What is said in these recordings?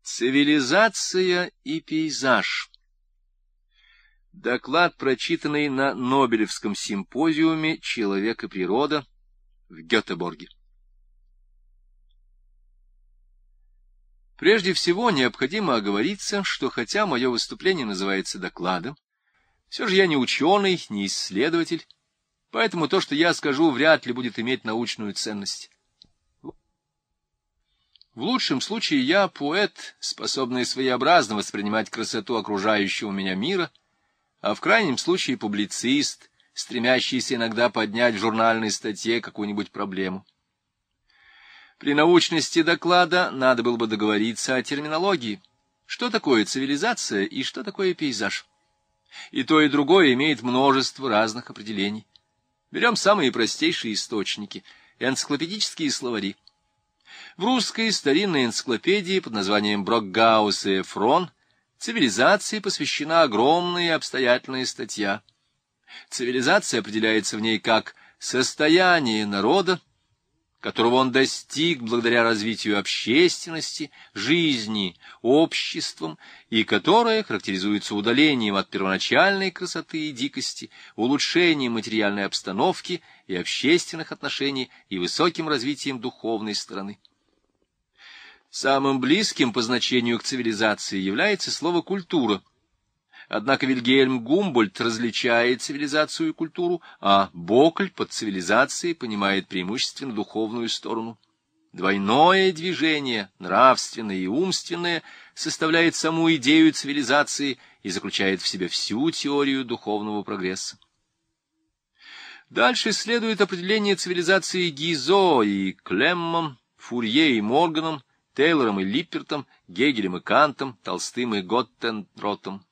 Цивилизация и пейзаж. Доклад, прочитанный на Нобелевском симпозиуме «Человек и природа» в Гетеборге. Прежде всего, необходимо оговориться, что хотя мое выступление называется докладом, все же я не ученый, не исследователь, поэтому то, что я скажу, вряд ли будет иметь научную ценность. В лучшем случае я поэт, способный своеобразно воспринимать красоту окружающего меня мира, а в крайнем случае публицист, стремящийся иногда поднять в журнальной статье какую-нибудь проблему. При научности доклада надо было бы договориться о терминологии. Что такое цивилизация и что такое пейзаж? И то, и другое имеет множество разных определений. Берем самые простейшие источники — энциклопедические словари. В русской старинной энциклопедии под названием Брокгаус и Эфрон цивилизации посвящена огромная и обстоятельная статья. Цивилизация определяется в ней как состояние народа, которого он достиг благодаря развитию общественности, жизни, обществом, и которое характеризуется удалением от первоначальной красоты и дикости, улучшением материальной обстановки и общественных отношений и высоким развитием духовной стороны. Самым близким по значению к цивилизации является слово «культура». Однако Вильгельм Гумбольдт различает цивилизацию и культуру, а Бокль под цивилизацией понимает преимущественно духовную сторону. Двойное движение, нравственное и умственное, составляет саму идею цивилизации и заключает в себе всю теорию духовного прогресса. Дальше следует определение цивилизации Гизо и Клеммом, Фурье и Морганом, Тейлором и Липпертом, Гегелем и Кантом, Толстым и Готтенротом.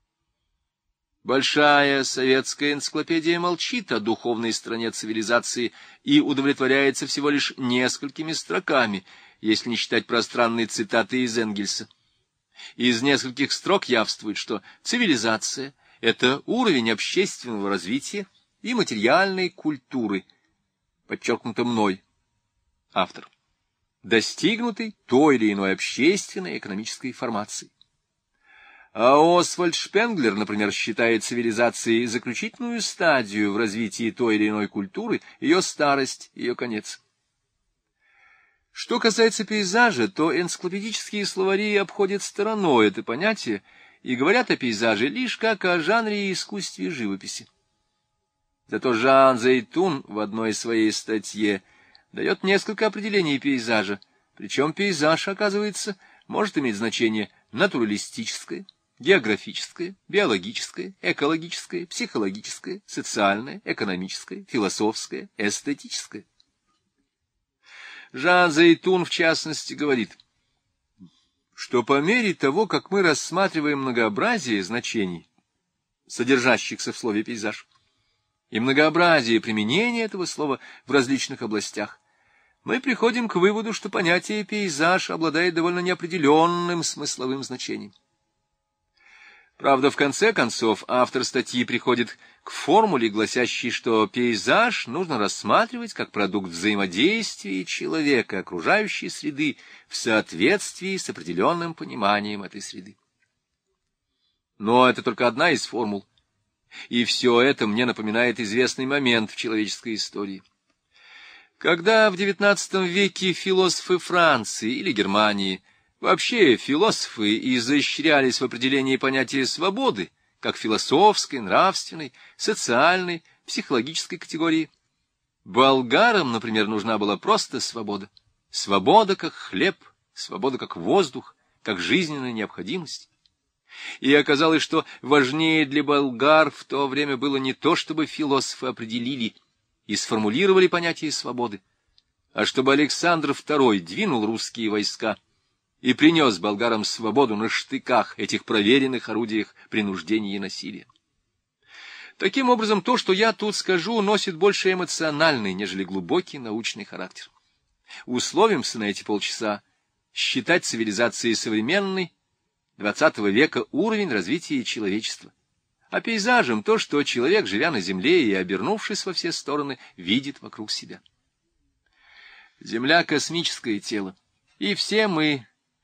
Большая советская энциклопедия молчит о духовной стороне цивилизации и удовлетворяется всего лишь несколькими строками, если не считать пространные цитаты из Энгельса. Из нескольких строк явствует, что цивилизация — это уровень общественного развития и материальной культуры, подчеркнуто мной, автор, достигнутой той или иной общественной и экономической формации. А Освальд Шпенглер, например, считает цивилизацией заключительную стадию в развитии той или иной культуры, ее старость, ее конец. Что касается пейзажа, то энциклопедические словари обходят стороной это понятие и говорят о пейзаже лишь как о жанре и искусстве живописи. Зато Жан Зейтун в одной своей статье дает несколько определений пейзажа, причем пейзаж, оказывается, может иметь значение натуралистическое, географическое, биологическое, экологическое, психологическое, социальное, экономическое, философское, эстетическое. Жан Зейтун, в частности, говорит, что по мере того, как мы рассматриваем многообразие значений, содержащихся в слове «пейзаж», и многообразие применения этого слова в различных областях, мы приходим к выводу, что понятие «пейзаж» обладает довольно неопределенным смысловым значением. Правда, в конце концов, автор статьи приходит к формуле, гласящей, что пейзаж нужно рассматривать как продукт взаимодействия человека и окружающей среды в соответствии с определенным пониманием этой среды. Но это только одна из формул, и все это мне напоминает известный момент в человеческой истории. Когда в XIX веке философы Франции или Германии, вообще философы, изощрялись в определении понятия свободы, как философской, нравственной, социальной, психологической категории, болгарам, например, нужна была просто свобода. Свобода как хлеб, свобода как воздух, как жизненная необходимость. И оказалось, что важнее для болгар в то время было не то, чтобы философы определили и сформулировали понятие свободы, а чтобы Александр II двинул русские войска и принес болгарам свободу на штыках, этих проверенных орудиях принуждения и насилия. Таким образом, то, что я тут скажу, носит больше эмоциональный, нежели глубокий научный характер. Условимся на эти полчаса считать цивилизацией современной XX века уровень развития человечества, а пейзажем то, что человек, живя на земле и обернувшись во все стороны, видит вокруг себя. Земля — космическое тело, и все мы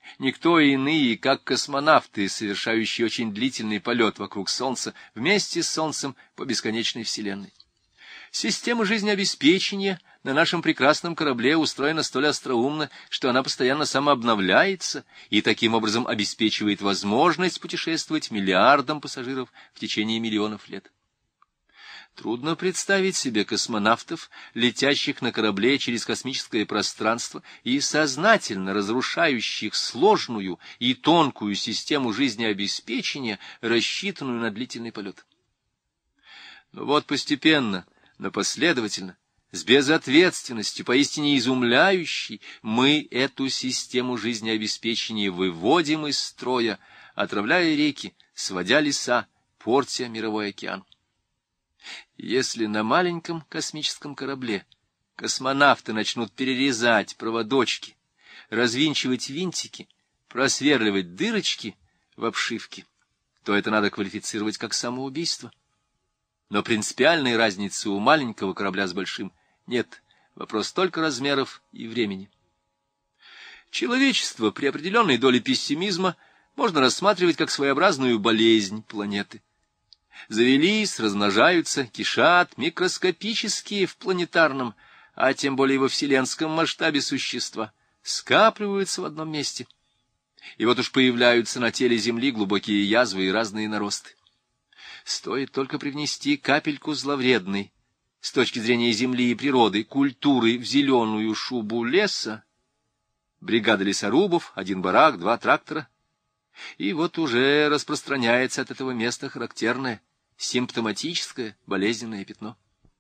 никто иные, как космонавты, совершающие очень длительный полет вокруг Солнца, вместе с Солнцем по бесконечной Вселенной. Система жизнеобеспечения на нашем прекрасном корабле устроена столь остроумно, что она постоянно самообновляется и таким образом обеспечивает возможность путешествовать миллиардам пассажиров в течение миллионов лет. Трудно представить себе космонавтов, летящих на корабле через космическое пространство и сознательно разрушающих сложную и тонкую систему жизнеобеспечения, рассчитанную на длительный полет. Но вот постепенно, но последовательно, с безответственностью, поистине изумляющей, мы эту систему жизнеобеспечения выводим из строя, отравляя реки, сводя леса, портя мировой океан. Если на маленьком космическом корабле космонавты начнут перерезать проводочки, развинчивать винтики, просверливать дырочки в обшивке, то это надо квалифицировать как самоубийство. Но принципиальной разницы у маленького корабля с большим нет, вопрос только размеров и времени. Человечество при определенной доле пессимизма можно рассматривать как своеобразную болезнь планеты. Завелись, размножаются, кишат микроскопические в планетарном, а тем более во вселенском масштабе существа, скапливаются в одном месте. И вот уж появляются на теле Земли глубокие язвы и разные наросты. Стоит только привнести капельку зловредной, с точки зрения земли и природы, культуры в зеленую шубу леса, бригада лесорубов, 1 барак, 2 трактора, и вот уже распространяется от этого места характерное, симптоматическое, болезненное пятно.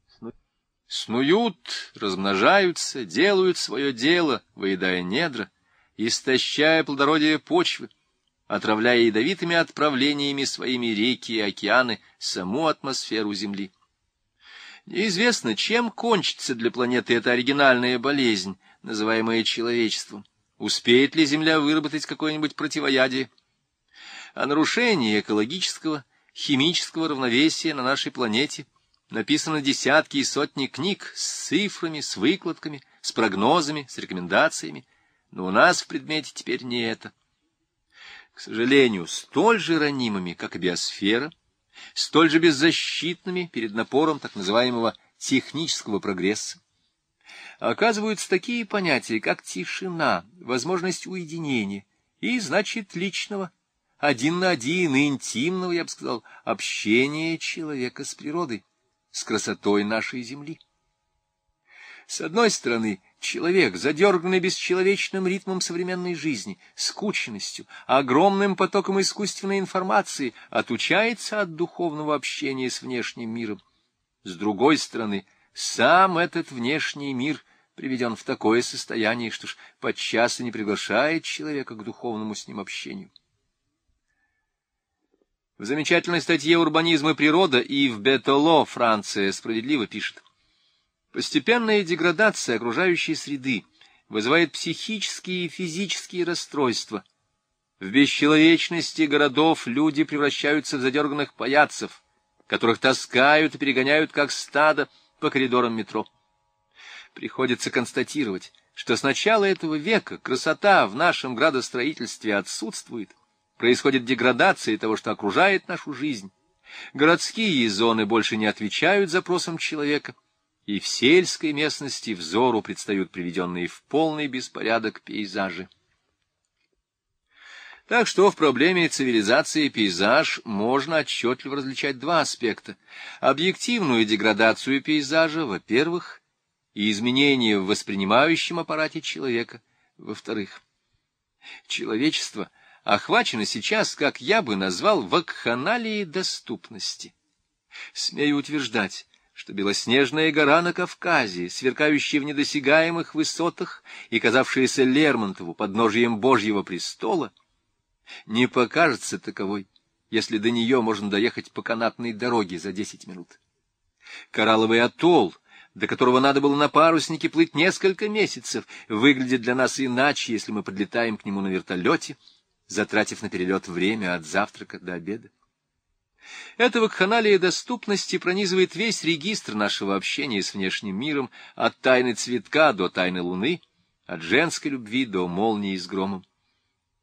Снуют, размножаются, делают свое дело, выедая недра, истощая плодородие почвы, отравляя ядовитыми отправлениями своими реки и океаны саму атмосферу Земли. Неизвестно, чем кончится для планеты эта оригинальная болезнь, называемая человечеством. Успеет ли Земля выработать какое-нибудь противоядие? О нарушении экологического, химического равновесия на нашей планете написано десятки и сотни книг с цифрами, с выкладками, с прогнозами, с рекомендациями, но у нас в предмете теперь не это. К сожалению, столь же ранимыми, как и биосфера, столь же беззащитными перед напором так называемого технического прогресса, оказываются такие понятия, как тишина, возможность уединения и, значит, личного, один на один, интимного, я бы сказал, общения человека с природой, с красотой нашей Земли. С одной стороны, человек, задерганный бесчеловечным ритмом современной жизни, скученностью, огромным потоком искусственной информации, отучается от духовного общения с внешним миром. С другой стороны, сам этот внешний мир приведен в такое состояние, что ж подчас и не приглашает человека к духовному с ним общению. В замечательной статье «Урбанизм и природа» Ив Бетоло, Франция, справедливо пишет: постепенная деградация окружающей среды вызывает психические и физические расстройства. В бесчеловечности городов люди превращаются в задерганных паяцев, которых таскают и перегоняют как стадо по коридорам метро. Приходится констатировать, что с начала этого века красота в нашем градостроительстве отсутствует, происходит деградация того, что окружает нашу жизнь. Городские зоны больше не отвечают запросам человека, и в сельской местности взору предстают приведенные в полный беспорядок пейзажи. Так что в проблеме цивилизации и пейзаж можно отчетливо различать два аспекта: объективную деградацию пейзажа, во-первых, и изменения в воспринимающем аппарате человека, во-вторых. Человечество охвачено сейчас, как я бы назвал, вакханалией доступности. Смею утверждать, что белоснежная гора на Кавказе, сверкающая в недосягаемых высотах и казавшаяся Лермонтову подножием Божьего престола, не покажется таковой, если до нее можно доехать по канатной дороге за 10 минут. Коралловый атолл, до которого надо было на паруснике плыть несколько месяцев, выглядит для нас иначе, если мы подлетаем к нему на вертолете, затратив на перелет время от завтрака до обеда. Эта вакханалия доступности пронизывает весь регистр нашего общения с внешним миром, от тайны цветка до тайны луны, от женской любви до молнии с громом.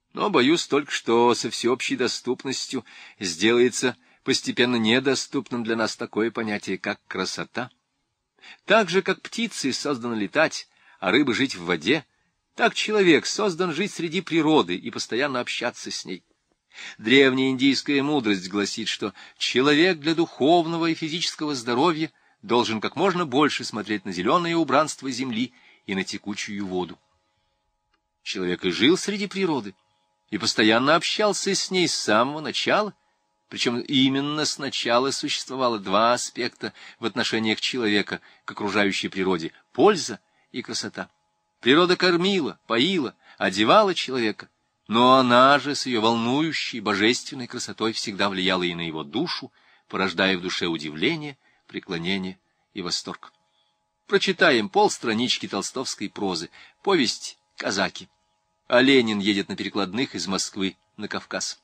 Но боюсь только, что со всеобщей доступностью сделается постепенно недоступным для нас такое понятие, как красота. Так же, как птицы созданы летать, а рыбы жить в воде, так человек создан жить среди природы и постоянно общаться с ней. Древняя индийская мудрость гласит, что человек для духовного и физического здоровья должен как можно больше смотреть на зеленое убранство земли и на текучую воду. Человек и жил среди природы, и постоянно общался с ней с самого начала, причем именно сначала существовало два аспекта в отношениях человека к окружающей природе — польза и красота. Природа кормила, поила, одевала человека, но она же с ее волнующей божественной красотой всегда влияла и на его душу, порождая в душе удивление, преклонение и восторг. Прочитаем полстранички толстовской прозы, повесть «Казаки». А Ленин едет на перекладных из Москвы на Кавказ.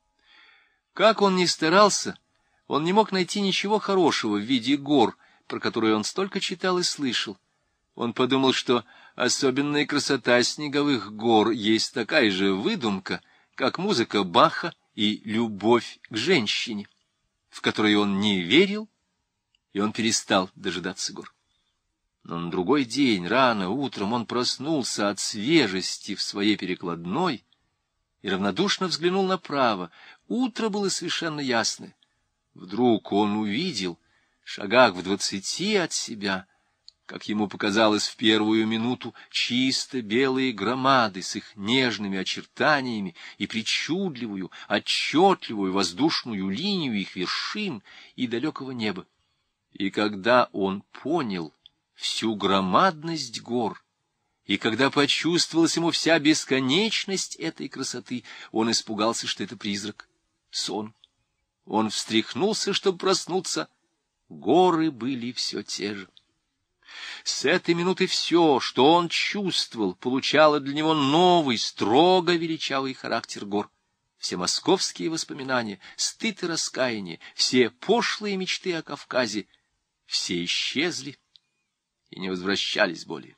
Как он ни старался, он не мог найти ничего хорошего в виде гор, про которые он столько читал и слышал. Он подумал, что особенная красота снеговых гор есть такая же выдумка, как музыка Баха и любовь к женщине, в которой он не верил, и он перестал дожидаться гор. Но на другой день, рано утром, он проснулся от свежести в своей перекладной и равнодушно взглянул направо. Утро было совершенно ясное. Вдруг он увидел, шагах в 20 от себя, как ему показалось в первую минуту, чисто белые громады с их нежными очертаниями и причудливую, отчетливую воздушную линию их вершин и далекого неба. И когда он понял всю громадность гор, и когда почувствовалась ему вся бесконечность этой красоты, он испугался, что это призрак, сон. Он встряхнулся, чтобы проснуться. Горы были все те же. С этой минуты все, что он чувствовал, получало для него новый, строго величавый характер гор. Все московские воспоминания, стыд и раскаяние, все пошлые мечты о Кавказе, все исчезли и не возвращались более.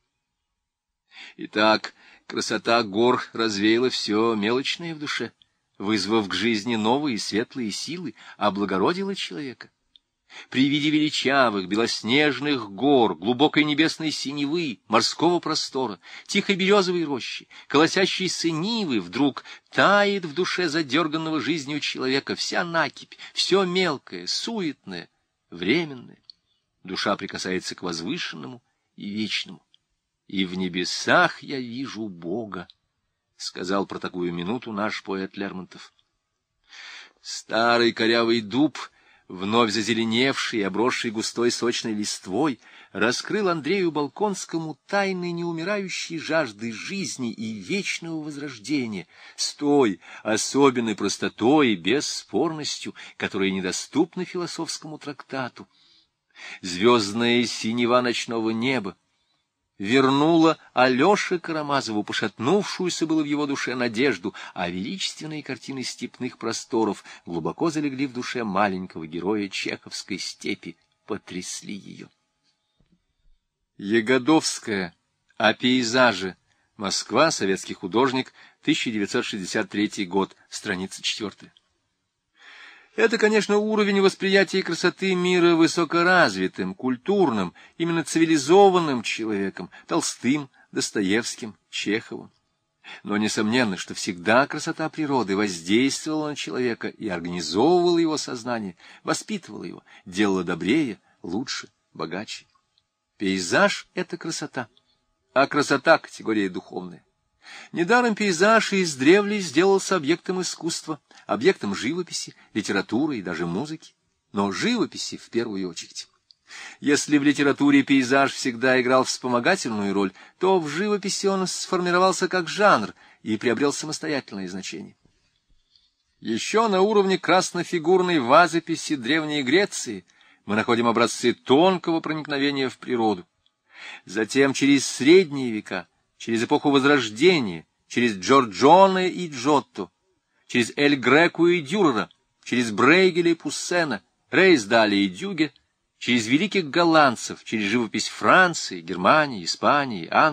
Итак, красота гор развеяла все мелочное в душе, вызвав к жизни новые светлые силы, облагородила человека. При виде величавых, белоснежных гор, глубокой небесной синевы, морского простора, тихой березовой рощи, колосящейся нивы, вдруг тает в душе задерганного жизнью человека вся накипь, все мелкое, суетное, временное. Душа прикасается к возвышенному и вечному. «И в небесах я вижу Бога», — сказал про такую минуту наш поэт Лермонтов. Старый корявый дуб, вновь зазеленевший и обросший густой сочной листвой, раскрыл Андрею Болконскому тайны неумирающей жажды жизни и вечного возрождения, с той особенной простотой и бесспорностью, которая недоступна философскому трактату. Звездная синева ночного неба вернула Алёше Карамазову пошатнувшуюся было в его душе надежду, а величественные картины степных просторов глубоко залегли в душе маленького героя чеховской степи, потрясли ее. Ягодовская. О пейзаже. Москва. Советский художник. 1963 год. Страница 4. Это, конечно, уровень восприятия красоты мира высокоразвитым, культурным, именно цивилизованным человеком, Толстым, Достоевским, Чеховым. Но несомненно, что всегда красота природы воздействовала на человека и организовывала его сознание, воспитывала его, делала добрее, лучше, богаче. Пейзаж — это красота, а красота — категория духовная. Недаром пейзаж издревле сделался объектом искусства, объектом живописи, литературы и даже музыки, но живописи в первую очередь. Если в литературе пейзаж всегда играл вспомогательную роль, то в живописи он сформировался как жанр и приобрел самостоятельное значение. Еще на уровне краснофигурной вазописи Древней Греции мы находим образцы тонкого проникновения в природу. Затем через средние века, через эпоху Возрождения, через Джорджоне и Джотто, через Эль Греку и Дюрера, через Брейгеля и Пуссена, Рейсдаля и Дюге, через великих голландцев, через живопись Франции, Германии, Испании, Англии,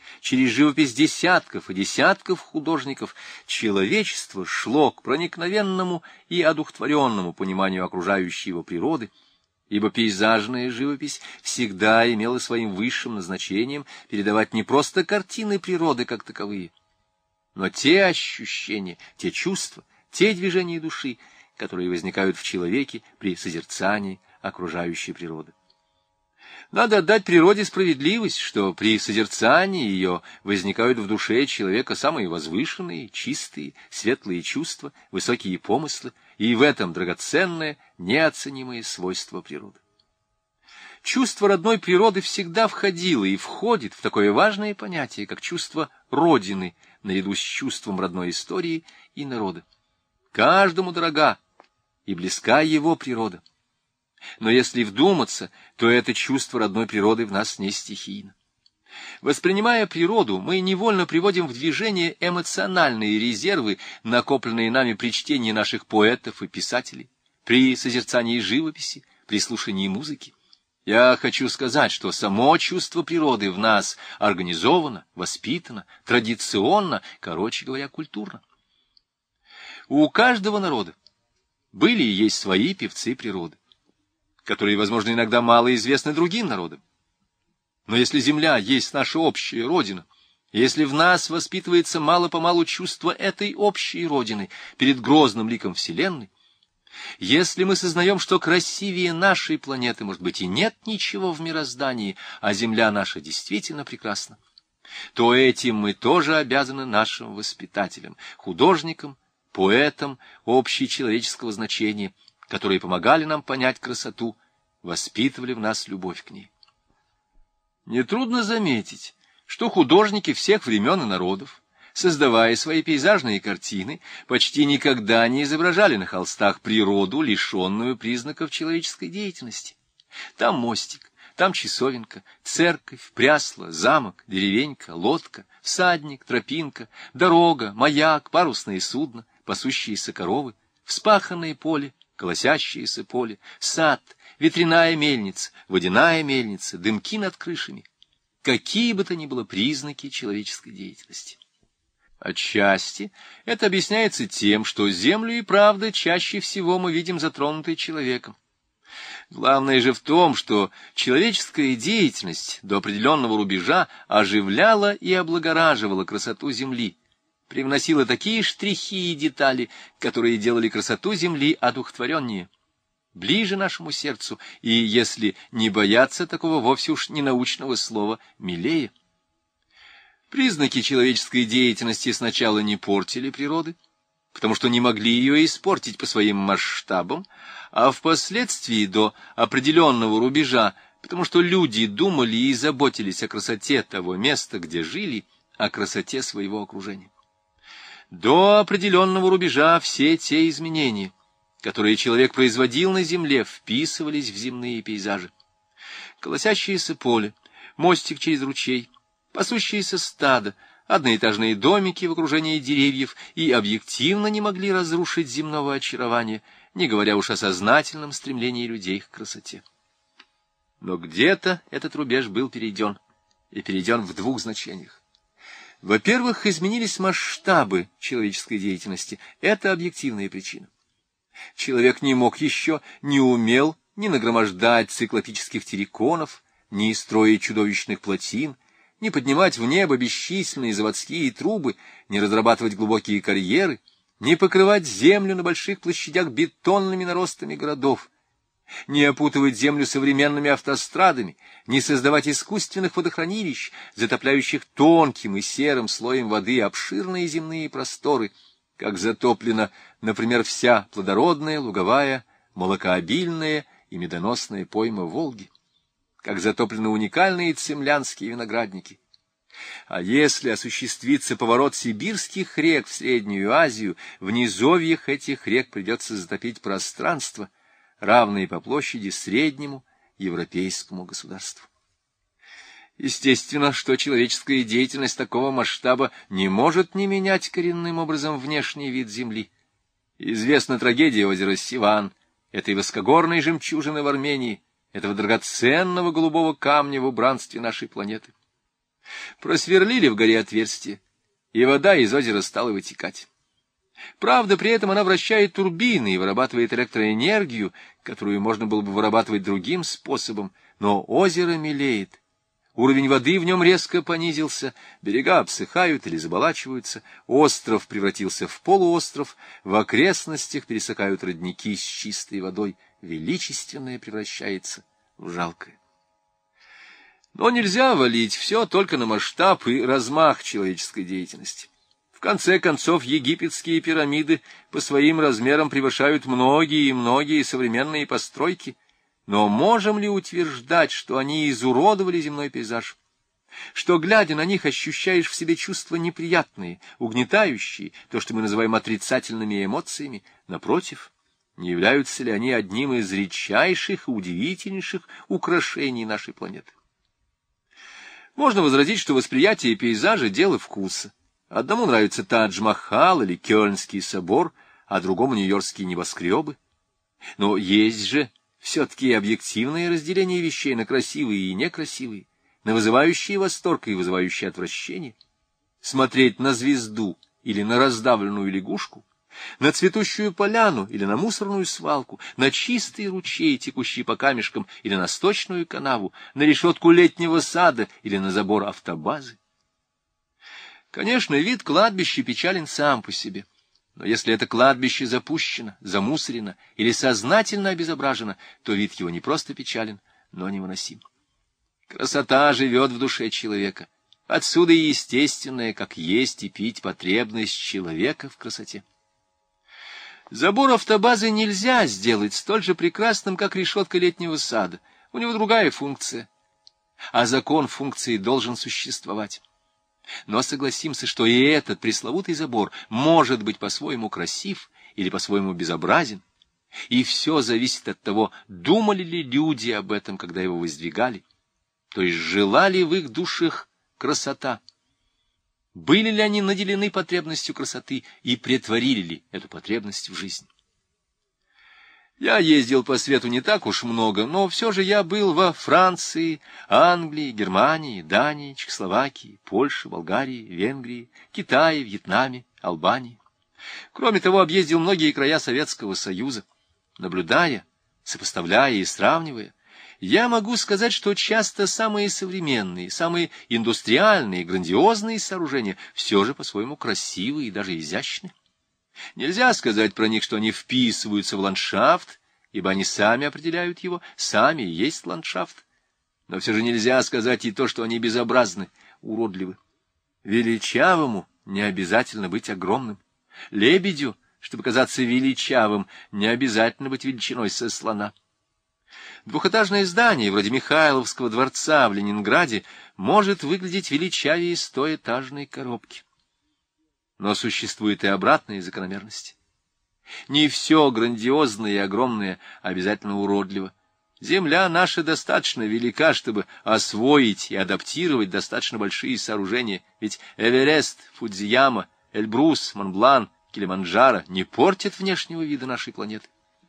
через живопись десятков и десятков художников, человечество шло к проникновенному и одухотворенному пониманию окружающей его природы, ибо пейзажная живопись всегда имела своим высшим назначением передавать не просто картины природы как таковые, но те ощущения, те чувства, те движения души, которые возникают в человеке при созерцании окружающей природы. Надо отдать природе справедливость, что при созерцании ее возникают в душе человека самые возвышенные, чистые, светлые чувства, высокие помыслы, и в этом драгоценное, неоценимое свойство природы. Чувство родной природы всегда входило и входит в такое важное понятие, как чувство Родины, наряду с чувством родной истории и народа. Каждому дорога и близка его природа. Но если вдуматься, то это чувство родной природы в нас не стихийно. Воспринимая природу, мы невольно приводим в движение эмоциональные резервы, накопленные нами при чтении наших поэтов и писателей, при созерцании живописи, при слушании музыки. Я хочу сказать, что само чувство природы в нас организовано, воспитано, традиционно, короче говоря, культурно. У каждого народа были и есть свои певцы природы, которые, возможно, иногда мало известны другим народам. Но если земля есть наша общая родина, если в нас воспитывается мало-помалу чувство этой общей родины перед грозным ликом Вселенной, если мы сознаем, что красивее нашей планеты, может быть, и нет ничего в мироздании, а земля наша действительно прекрасна, то этим мы тоже обязаны нашим воспитателям, художникам, поэтам общечеловеческого значения, которые помогали нам понять красоту, воспитывали в нас любовь к ней. Нетрудно заметить, что художники всех времен и народов, создавая свои пейзажные картины, почти никогда не изображали на холстах природу, лишенную признаков человеческой деятельности. Там мостик, там часовенка, церковь, прясло, замок, деревенька, лодка, всадник, тропинка, дорога, маяк, парусное судно, пасущиеся коровы, вспаханное поле, колосящееся поле, сад, ветряная мельница, водяная мельница, дымки над крышами. Какие бы то ни было признаки человеческой деятельности. Отчасти это объясняется тем, что землю и правда чаще всего мы видим затронутой человеком. Главное же в том, что человеческая деятельность до определенного рубежа оживляла и облагораживала красоту земли, привносила такие штрихи и детали, которые делали красоту земли одухотвореннее, ближе нашему сердцу, и, если не бояться такого вовсе уж ненаучного слова, милее. Признаки человеческой деятельности сначала не портили природы, потому что не могли ее испортить по своим масштабам, а впоследствии до определенного рубежа, потому что люди думали и заботились о красоте того места, где жили, о красоте своего окружения. До определенного рубежа все те изменения, которые человек производил на земле, вписывались в земные пейзажи. Колосящееся поле, мостик через ручей, пасущиеся стадо, одноэтажные домики в окружении деревьев и объективно не могли разрушить земного очарования, не говоря уж о сознательном стремлении людей к красоте. Но где-то этот рубеж был перейден, и перейден в двух значениях. Во-первых, изменились масштабы человеческой деятельности. Это объективная причина. Человек не мог еще, не умел ни нагромождать циклопических терриконов, ни строить чудовищных плотин, не поднимать в небо бесчисленные заводские трубы, не разрабатывать глубокие карьеры, не покрывать землю на больших площадях бетонными наростами городов, не опутывать землю современными автострадами, не создавать искусственных водохранилищ, затопляющих тонким и серым слоем воды обширные земные просторы, как затоплена, например, вся плодородная, луговая, молокообильная и медоносная пойма Волги, как затоплены уникальные цемлянские виноградники. А если осуществится поворот сибирских рек в Среднюю Азию, в низовьях этих рек придется затопить пространство, равное по площади среднему европейскому государству. Естественно, что человеческая деятельность такого масштаба не может не менять коренным образом внешний вид Земли. Известна трагедия озера Сиван, этой высокогорной жемчужины в Армении, этого драгоценного голубого камня в убранстве нашей планеты. Просверлили в горе отверстие, и вода из озера стала вытекать. Правда, при этом она вращает турбины и вырабатывает электроэнергию, которую можно было бы вырабатывать другим способом, но озеро мелеет. Уровень воды в нем резко понизился, берега обсыхают или заболачиваются, остров превратился в полуостров, в окрестностях пересыхают родники с чистой водой, величественное превращается в жалкое. Но нельзя валить все только на масштаб и размах человеческой деятельности. В конце концов, египетские пирамиды по своим размерам превышают многие и многие современные постройки. Но можем ли утверждать, что они изуродовали земной пейзаж? Что, глядя на них, ощущаешь в себе чувства неприятные, угнетающие, то, что мы называем отрицательными эмоциями? Напротив, не являются ли они одним из редчайших и удивительнейших украшений нашей планеты? Можно возразить, что восприятие пейзажа — дело вкуса. Одному нравится Тадж-Махал или Кёльнский собор, а другому нью-йоркские небоскребы. Но есть же все-таки объективное разделение вещей на красивые и некрасивые, на вызывающие восторг и вызывающие отвращение. Смотреть на звезду или на раздавленную лягушку, на цветущую поляну или на мусорную свалку, на чистый ручей, текущий по камешкам, или на сточную канаву, на решетку летнего сада или на забор автобазы. Конечно, вид кладбища печален сам по себе. Но если это кладбище запущено, замусорено или сознательно обезображено, то вид его не просто печален, но невыносим. Красота живет в душе человека. Отсюда и естественная, как есть и пить, потребность человека в красоте. Забор автобазы нельзя сделать столь же прекрасным, как решетка летнего сада. У него другая функция. А закон функции должен существовать. Но согласимся, что и этот пресловутый забор может быть по-своему красив или по-своему безобразен, и все зависит от того, думали ли люди об этом, когда его воздвигали, то есть жила ли в их душах красота, были ли они наделены потребностью красоты и претворили ли эту потребность в жизнь. Я ездил по свету не так уж много, но все же я был во Франции, Англии, Германии, Дании, Чехословакии, Польше, Болгарии, Венгрии, Китае, Вьетнаме, Албании. Кроме того, объездил многие края Советского Союза. Наблюдая, сопоставляя и сравнивая, я могу сказать, что часто самые современные, самые индустриальные, грандиозные сооружения все же по-своему красивые и даже изящны. Нельзя сказать про них, что они вписываются в ландшафт, ибо они сами определяют его, сами и есть ландшафт. Но все же нельзя сказать и то, что они безобразны, уродливы. Величавому не обязательно быть огромным. Лебедю, чтобы казаться величавым, не обязательно быть величиной со слона. Двухэтажное здание, вроде Михайловского дворца в Ленинграде, может выглядеть величавее стоэтажной коробки. Но существует и обратная закономерность. Не все грандиозное и огромное обязательно уродливо. Земля наша достаточно велика, чтобы освоить и адаптировать достаточно большие сооружения, ведь Эверест, Фудзияма, Эльбрус, Монблан, Килиманджаро не портят внешнего вида нашей планеты.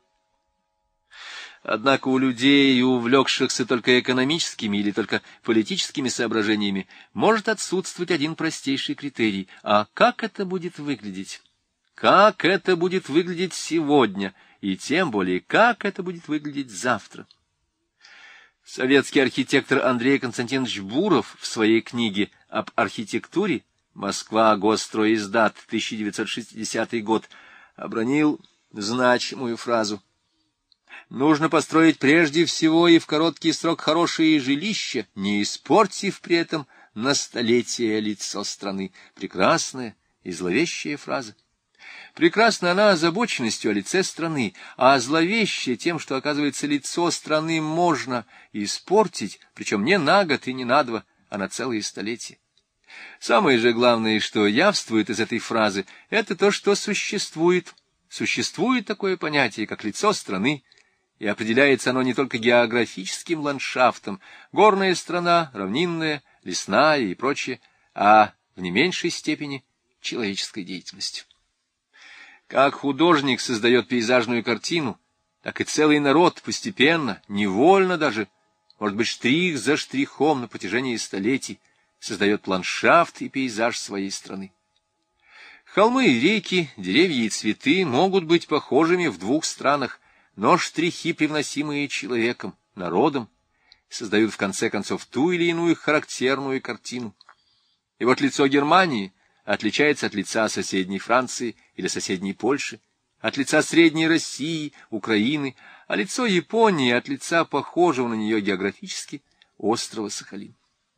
Однако у людей, увлекшихся только экономическими или только политическими соображениями, может отсутствовать один простейший критерий. А как это будет выглядеть? Как это будет выглядеть сегодня? И тем более, как это будет выглядеть завтра? Советский архитектор Андрей Константинович Буров в своей книге об архитектуре «Москва. Госстройиздат. 1960 год» обронил значимую фразу: «Нужно построить прежде всего и в короткий срок хорошие жилища, не испортив при этом на столетия лицо страны». Прекрасная и зловещая фраза. Прекрасна она озабоченностью о лице страны, а зловещая тем, что, оказывается, лицо страны можно испортить, причем не на год и не на два, а на целые столетия. Самое же главное, что явствует из этой фразы, это то, что существует такое понятие, как лицо страны, и определяется оно не только географическим ландшафтом, горная страна, равнинная, лесная и прочее, а в не меньшей степени человеческой деятельностью. Как художник создает пейзажную картину, так и целый народ постепенно, невольно даже, может быть, штрих за штрихом на протяжении столетий, создает ландшафт и пейзаж своей страны. Холмы и реки, деревья и цветы могут быть похожими в двух странах, но штрихи, привносимые человеком, народом, создают в конце концов ту или иную характерную картину. И вот лицо Германии отличается от лица соседней Франции или соседней Польши, от лица Средней России, Украины, а лицо Японии от лица похожего на нее географически острова Сахалин.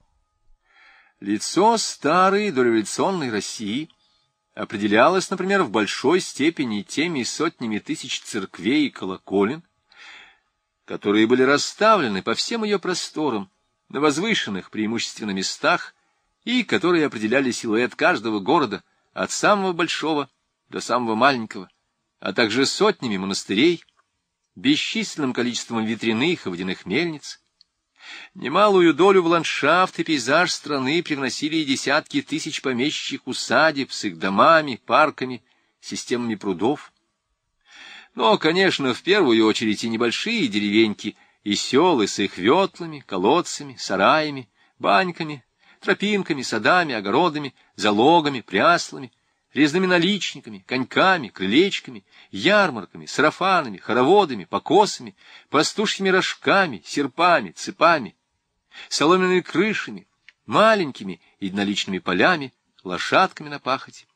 Лицо старой дореволюционной России определялось, например, в большой степени теми сотнями тысяч церквей и колоколен, которые были расставлены по всем ее просторам, на возвышенных преимущественно местах, и которые определяли силуэт каждого города, от самого большого до самого маленького, а также сотнями монастырей, бесчисленным количеством ветряных и водяных мельниц. Немалую долю в ландшафт и пейзаж страны привносили и десятки тысяч помещичьих усадеб с их домами, парками, системами прудов. Но, конечно, в первую очередь и небольшие деревеньки, и селы с их ветлами, колодцами, сараями, баньками, тропинками, садами, огородами, залогами, пряслами, резными наличниками, коньками, крылечками, ярмарками, сарафанами, хороводами, покосами, пастушьими рожками, серпами, цепами, соломенными крышами, маленькими единоличными полями, лошадками на пахоте.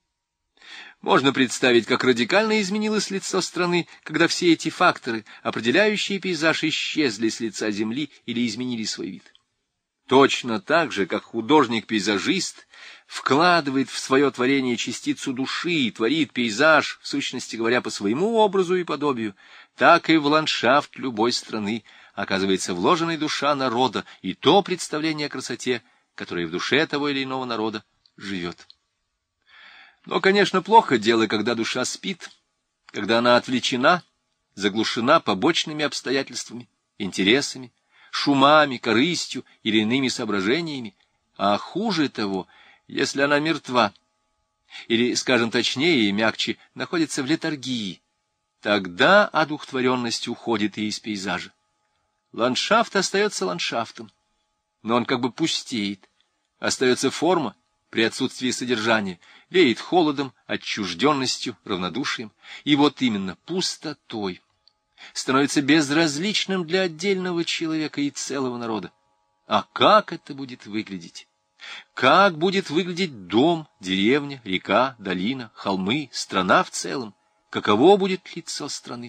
Можно представить, как радикально изменилось лицо страны, когда все эти факторы, определяющие пейзаж, исчезли с лица земли или изменили свой вид. Точно так же, как художник-пейзажист вкладывает в свое творение частицу души и творит пейзаж, в сущности говоря, по своему образу и подобию, так и в ландшафт любой страны оказывается вложена душа народа и то представление о красоте, которое в душе того или иного народа живет. Но, конечно, плохо дело, когда душа спит, когда она отвлечена, заглушена побочными обстоятельствами, интересами, шумами, корыстью или иными соображениями, а хуже того, если она мертва, или, скажем точнее и мягче, находится в летаргии, тогда одухотворенность уходит и из пейзажа. Ландшафт остается ландшафтом, но он как бы пустеет, остается форма при отсутствии содержания, веет холодом, отчужденностью, равнодушием, и вот именно пустотой. Становится безразличным для отдельного человека и целого народа. А как это будет выглядеть? Как будет выглядеть дом, деревня, река, долина, холмы, страна в целом? Каково будет лицо страны?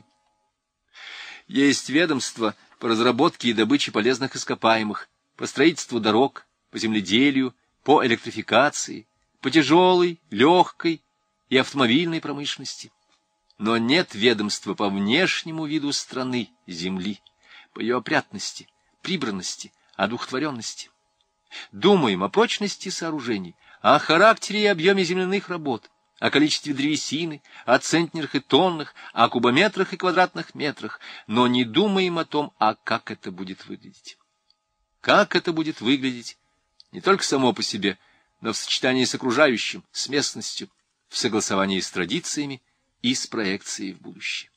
Есть ведомства по разработке и добыче полезных ископаемых, по строительству дорог, по земледелию, по электрификации, по тяжелой, легкой и автомобильной промышленности. Но нет ведомства по внешнему виду страны, земли, по ее опрятности, прибранности, одухотворенности. Думаем о прочности сооружений, о характере и объеме земляных работ, о количестве древесины, о центнерах и тоннах, о кубометрах и квадратных метрах, но не думаем о том, а как это будет выглядеть. Как это будет выглядеть не только само по себе, но в сочетании с окружающим, с местностью, в согласовании с традициями и с проекцией в будущее.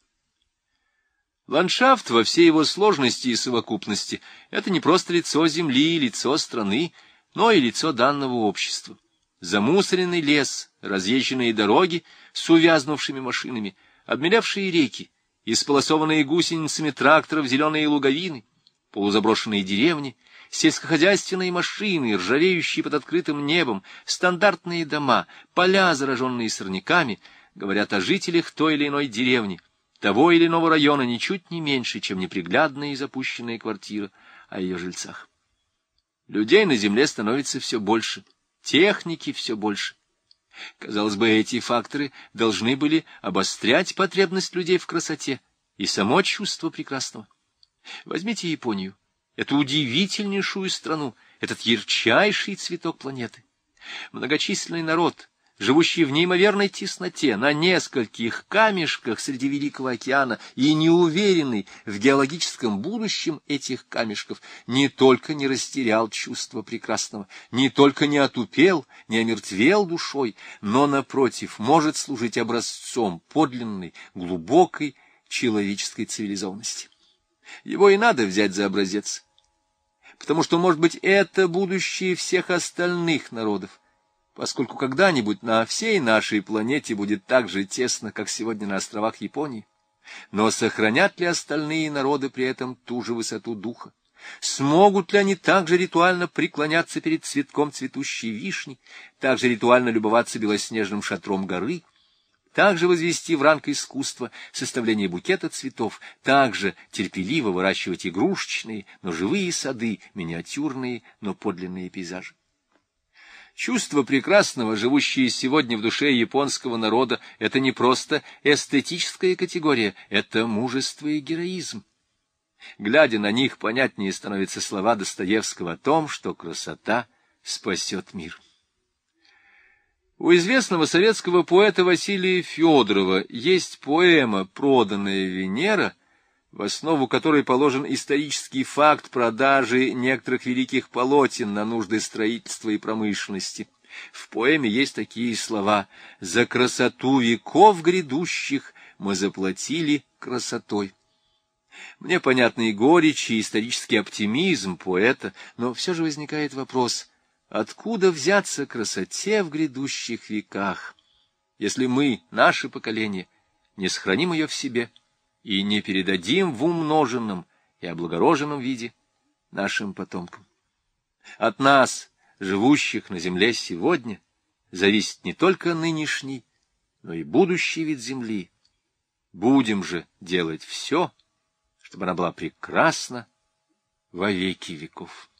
Ландшафт во всей его сложности и совокупности — это не просто лицо земли, лицо страны, но и лицо данного общества. Замусоренный лес, разъезженные дороги с увязнувшими машинами, обмелевшие реки, исполосованные гусеницами тракторов зеленые луговины, полузаброшенные деревни, сельскохозяйственные машины, ржавеющие под открытым небом, стандартные дома, поля, зараженные сорняками, говорят о жителях той или иной деревни, того или иного района ничуть не меньше, чем неприглядная и запущенная квартира о ее жильцах. Людей на земле становится все больше, техники все больше. Казалось бы, эти факторы должны были обострять потребность людей в красоте и само чувство прекрасного. Возьмите Японию, эту удивительнейшую страну, этот ярчайший цветок планеты. Многочисленный народ, живущий в неимоверной тесноте, на нескольких камешках среди Великого океана и неуверенный в геологическом будущем этих камешков, не только не растерял чувство прекрасного, не только не отупел, не омертвел душой, но, напротив, может служить образцом подлинной, глубокой человеческой цивилизованности. Его и надо взять за образец. потому что, может быть, это будущее всех остальных народов, поскольку когда-нибудь на всей нашей планете будет так же тесно, как сегодня на островах Японии. Но сохранят ли остальные народы при этом ту же высоту духа? Смогут ли они также ритуально преклоняться перед цветком цветущей вишни, также ритуально любоваться белоснежным шатром горы, также возвести в ранг искусства составление букета цветов, также терпеливо выращивать игрушечные, но живые сады, миниатюрные, но подлинные пейзажи? Чувство прекрасного, живущее сегодня в душе японского народа, это не просто эстетическая категория, это мужество и героизм. Глядя на них, понятнее становятся слова Достоевского о том, что красота спасет мир. У известного советского поэта Василия Федорова есть поэма «Проданная Венера», в основу которой положен исторический факт продажи некоторых великих полотен на нужды строительства и промышленности. В поэме есть такие слова: «За красоту веков грядущих мы заплатили красотой». Мне понятны и горечь, и исторический оптимизм поэта, но все же возникает вопрос: откуда взяться красоте в грядущих веках, если мы, наше поколение, не сохраним ее в себе и не передадим в умноженном и облагороженном виде нашим потомкам? От нас, живущих на земле сегодня, зависит не только нынешний, но и будущий вид земли. Будем же делать все, чтобы она была прекрасна во веки веков.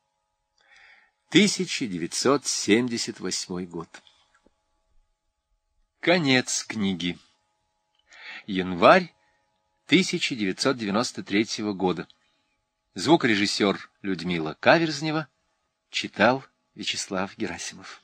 1978 год. Конец книги. Январь 1993 года. Звукорежиссер Людмила Каверзнева. Читал Вячеслав Герасимов.